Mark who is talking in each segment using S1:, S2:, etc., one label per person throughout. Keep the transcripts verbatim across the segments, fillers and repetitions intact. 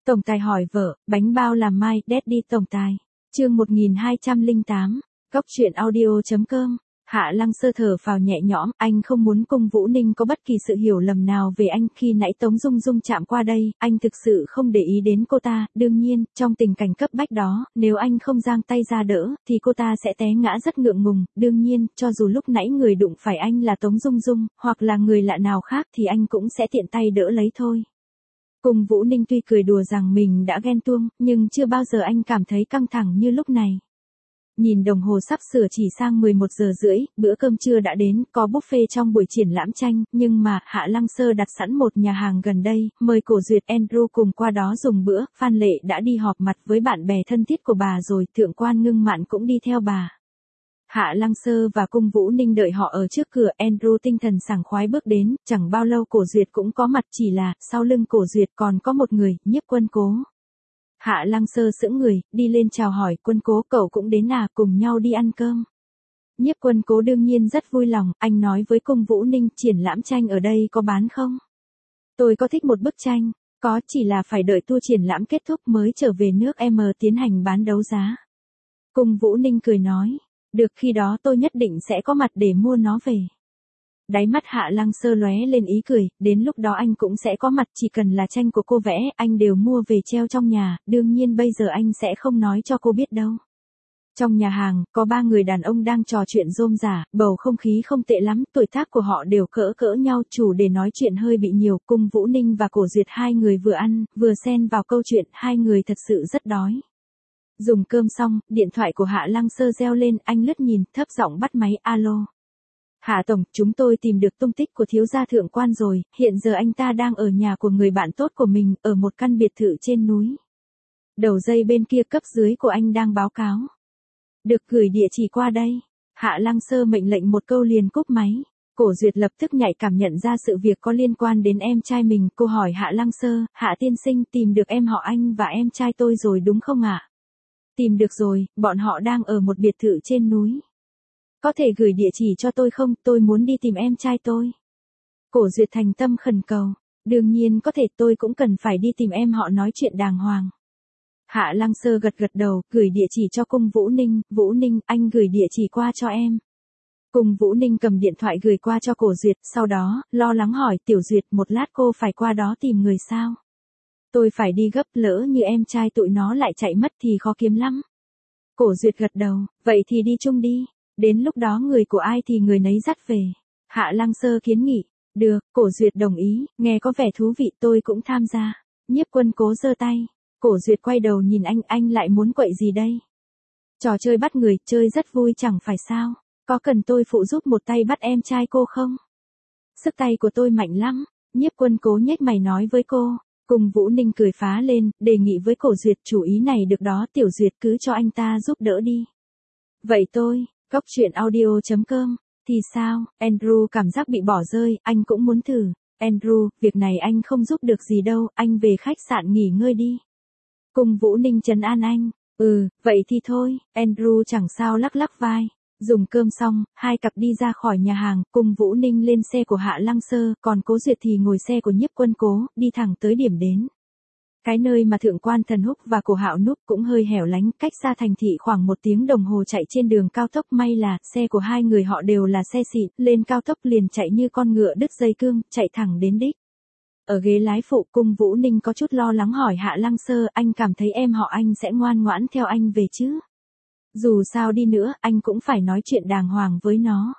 S1: Tổng tài hỏi vợ, bánh bao làm mai, Daddy tổng tài. Chương một nghìn hai trăm lẻ tám, Góc truyện audio chấm com. Hạ Lăng Sơ thở phào nhẹ nhõm, anh không muốn Cung Vũ Ninh có bất kỳ sự hiểu lầm nào về anh. Khi nãy Tống Dung Dung chạm qua đây, anh thực sự không để ý đến cô ta. Đương nhiên, trong tình cảnh cấp bách đó, nếu anh không giang tay ra đỡ, thì cô ta sẽ té ngã rất ngượng ngùng. Đương nhiên, cho dù lúc nãy người đụng phải anh là Tống Dung Dung, hoặc là người lạ nào khác thì anh cũng sẽ tiện tay đỡ lấy thôi. Cung Vũ Ninh tuy cười đùa rằng mình đã ghen tuông, nhưng chưa bao giờ anh cảm thấy căng thẳng như lúc này. Nhìn đồng hồ sắp sửa chỉ sang mười một giờ rưỡi, bữa cơm trưa đã đến, có buffet trong buổi triển lãm tranh, nhưng mà Hạ Lăng Sơ đặt sẵn một nhà hàng gần đây, mời Cổ Duyệt Andrew cùng qua đó dùng bữa. Phan Lệ đã đi họp mặt với bạn bè thân thiết của bà rồi, Thượng quan Ngưng Mạn cũng đi theo bà. Hạ Lăng Sơ và Cung Vũ Ninh đợi họ ở trước cửa. Andrew tinh thần sảng khoái bước đến, chẳng bao lâu Cổ Duyệt cũng có mặt, chỉ là sau lưng Cổ Duyệt còn có một người, Nhiếp Quân Cố. Hạ Lăng Sơ sững người, đi lên chào hỏi, Quân Cố cậu cũng đến à, cùng nhau đi ăn cơm. Nhiếp Quân Cố đương nhiên rất vui lòng, anh nói với Cung Vũ Ninh, triển lãm tranh ở đây có bán không? Tôi có thích một bức tranh, có, chỉ là phải đợi tour triển lãm kết thúc mới trở về nước em tiến hành bán đấu giá. Cung Vũ Ninh cười nói, được, khi đó tôi nhất định sẽ có mặt để mua nó về. Đáy mắt Hạ Lăng Sơ lóe lên ý cười, đến lúc đó anh cũng sẽ có mặt, chỉ cần là tranh của cô vẽ, anh đều mua về treo trong nhà, đương nhiên bây giờ anh sẽ không nói cho cô biết đâu. Trong nhà hàng, có ba người đàn ông đang trò chuyện rôm rả, bầu không khí không tệ lắm, tuổi tác của họ đều cỡ cỡ nhau, chủ đề nói chuyện hơi bị nhiều. Cung Vũ Ninh và Cổ Duyệt hai người vừa ăn, vừa xen vào câu chuyện, hai người thật sự rất đói. Dùng cơm xong, điện thoại của Hạ Lăng Sơ reo lên, anh lướt nhìn, thấp giọng bắt máy, alo. Hạ Tổng, chúng tôi tìm được tung tích của thiếu gia Thượng quan rồi, hiện giờ anh ta đang ở nhà của người bạn tốt của mình, ở một căn biệt thự trên núi. Đầu dây bên kia cấp dưới của anh đang báo cáo. Được, gửi địa chỉ qua đây. Hạ Lăng Sơ mệnh lệnh một câu liền cúp máy. Cổ Duyệt lập tức nhạy cảm nhận ra sự việc có liên quan đến em trai mình, cô hỏi Hạ Lăng Sơ, Hạ tiên sinh tìm được em họ anh và em trai tôi rồi đúng không ạ? Tìm được rồi, bọn họ đang ở một biệt thự trên núi. Có thể gửi địa chỉ cho tôi không, tôi muốn đi tìm em trai tôi. Cổ Duyệt thành tâm khẩn cầu, đương nhiên có thể, tôi cũng cần phải đi tìm em họ nói chuyện đàng hoàng. Hạ Lăng Sơ gật gật đầu, gửi địa chỉ cho Cung Vũ Ninh, Vũ Ninh, anh gửi địa chỉ qua cho em. Cung Vũ Ninh cầm điện thoại gửi qua cho Cổ Duyệt, sau đó, lo lắng hỏi, Tiểu Duyệt, một lát cô phải qua đó tìm người sao? Tôi phải đi gấp, lỡ như em trai tụi nó lại chạy mất thì khó kiếm lắm. Cổ Duyệt gật đầu, vậy thì đi chung đi. Đến lúc đó người của ai thì người nấy dắt về. Hạ Lăng Sơ kiến nghị. Được, Cổ Duyệt đồng ý, nghe có vẻ thú vị, tôi cũng tham gia. Nhiếp Quân Cố giơ tay. Cổ Duyệt quay đầu nhìn anh, anh lại muốn quậy gì đây? Trò chơi bắt người, chơi rất vui chẳng phải sao? Có cần tôi phụ giúp một tay bắt em trai cô không? Sức tay của tôi mạnh lắm. Nhiếp Quân Cố nhếch mày nói với cô. Cung Vũ Ninh cười phá lên, đề nghị với Cổ Duyệt, chủ ý này được đó, Tiểu Duyệt cứ cho anh ta giúp đỡ đi. Vậy tôi, Góc truyện audio chấm com, thì sao? Andrew cảm giác bị bỏ rơi, anh cũng muốn thử. Andrew, việc này anh không giúp được gì đâu, anh về khách sạn nghỉ ngơi đi. Cung Vũ Ninh trấn an anh, ừ, vậy thì thôi. Andrew chẳng sao lắc lắc vai. Dùng cơm xong, hai cặp đi ra khỏi nhà hàng, Cung Vũ Ninh lên xe của Hạ Lăng Sơ, còn Cố Duyệt thì ngồi xe của Nhiếp Quân Cố, đi thẳng tới điểm đến. Cái nơi mà Thượng quan Thần Húc và Cổ Hạo núp cũng hơi hẻo lánh, cách xa thành thị khoảng một tiếng đồng hồ chạy trên đường cao tốc, may là xe của hai người họ đều là xe xịn, lên cao tốc liền chạy như con ngựa đứt dây cương, chạy thẳng đến đích. Ở ghế lái phụ, Cung Vũ Ninh có chút lo lắng hỏi Hạ Lăng Sơ, anh cảm thấy em họ anh sẽ ngoan ngoãn theo anh về chứ? Dù sao đi nữa, anh cũng phải nói chuyện đàng hoàng với nó.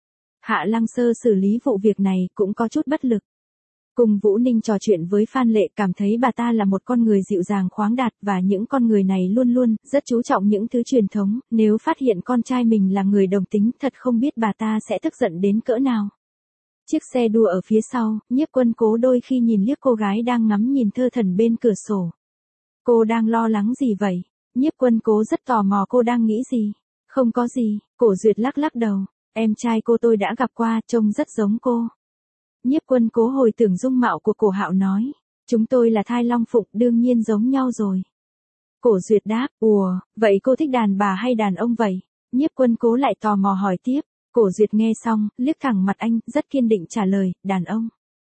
S1: Hạ Lăng Sơ xử lý vụ việc này cũng có chút bất lực. Cung Vũ Ninh trò chuyện với Phan Lệ, cảm thấy bà ta là một con người dịu dàng khoáng đạt, và những con người này luôn luôn rất chú trọng những thứ truyền thống, nếu phát hiện con trai mình là người đồng tính, thật không biết bà ta sẽ tức giận đến cỡ nào. Chiếc xe đua ở phía sau, Nhiếp Quân Cố đôi khi nhìn liếc cô gái đang ngắm nhìn thơ thẩn bên cửa sổ. Cô đang lo lắng gì vậy? Nhiếp Quân Cố rất tò mò cô đang nghĩ gì. Không có gì, Cổ Duyệt lắc lắc đầu. Em trai cô tôi đã gặp qua, trông rất giống cô. Nhiếp Quân Cố hồi tưởng dung mạo của Cổ Hạo nói. Chúng tôi là thai long phụng, đương nhiên giống nhau rồi. Cổ Duyệt đáp, ùa, vậy cô thích đàn bà hay đàn ông vậy? Nhiếp Quân Cố lại tò mò hỏi tiếp. Cổ Duyệt nghe xong, liếc thẳng mặt anh, rất kiên định trả lời, đàn ông.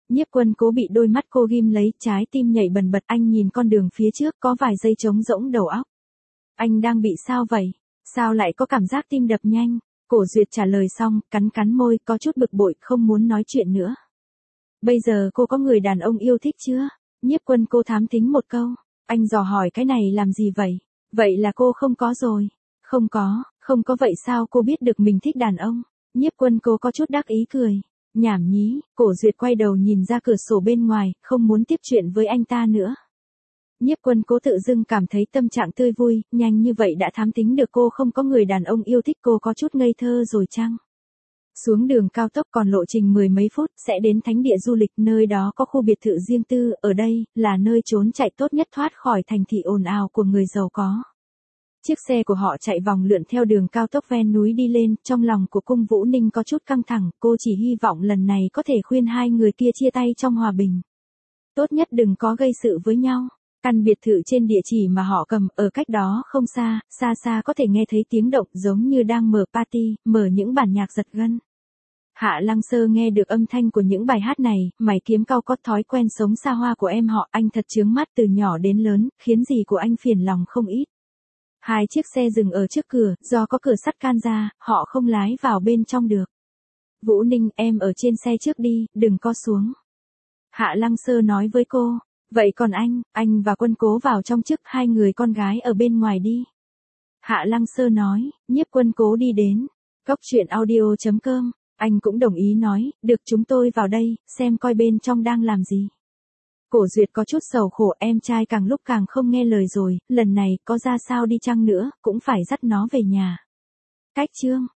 S1: Nhiếp Quân Cố bị đôi mắt cô ghim lấy, trái tim nhảy bần bật, anh nhìn con đường phía trước có vài giây trống rỗng đầu óc. Anh đang bị sao vậy? Sao lại có cảm giác tim đập nhanh? Cổ Duyệt trả lời xong, cắn cắn môi, có chút bực bội, không muốn nói chuyện nữa. Bây giờ cô có người đàn ông yêu thích chưa? Nhiếp Quân Cố thám thính một câu. Anh dò hỏi cái này làm gì vậy? Vậy là cô không có rồi. Không có, không có vậy sao cô biết được mình thích đàn ông? Nhiếp Quân Cố có chút đắc ý cười. Nhảm nhí, Cổ Duyệt quay đầu nhìn ra cửa sổ bên ngoài, không muốn tiếp chuyện với anh ta nữa. Nhiếp Quân Cố tự dưng cảm thấy tâm trạng tươi vui, nhanh như vậy đã thám tính được cô không có người đàn ông yêu thích, cô có chút ngây thơ rồi chăng? Xuống đường cao tốc còn lộ trình mười mấy phút sẽ đến thánh địa du lịch, nơi đó có khu biệt thự riêng tư, ở đây là nơi trốn chạy tốt nhất thoát khỏi thành thị ồn ào của người giàu có. Chiếc xe của họ chạy vòng lượn theo đường cao tốc ven núi đi lên, trong lòng của Cung Vũ Ninh có chút căng thẳng, cô chỉ hy vọng lần này có thể khuyên hai người kia chia tay trong hòa bình. Tốt nhất đừng có gây sự với nhau. Căn biệt thự trên địa chỉ mà họ cầm, ở cách đó không xa, xa xa có thể nghe thấy tiếng động giống như đang mở party, mở những bản nhạc giật gân. Hạ Lăng Sơ nghe được âm thanh của những bài hát này, mày kiếm cau, có thói quen sống xa hoa của em họ, anh thật chướng mắt từ nhỏ đến lớn, khiến dì của anh phiền lòng không ít. Hai chiếc xe dừng ở trước cửa, do có cửa sắt can ra, họ không lái vào bên trong được. Vũ Ninh, em ở trên xe trước đi, đừng có xuống. Hạ Lăng Sơ nói với cô. Vậy còn anh, anh và Quân Cố vào trong trước, hai người con gái ở bên ngoài đi. Hạ Lăng Sơ nói. Nhiếp Quân Cố đi đến. Cốc truyện audio chấm com. Anh cũng đồng ý nói, được, chúng tôi vào đây, xem coi bên trong đang làm gì. Cổ Duyệt có chút sầu khổ, em trai càng lúc càng không nghe lời rồi, lần này có ra sao đi chăng nữa, cũng phải dắt nó về nhà. Cách chương.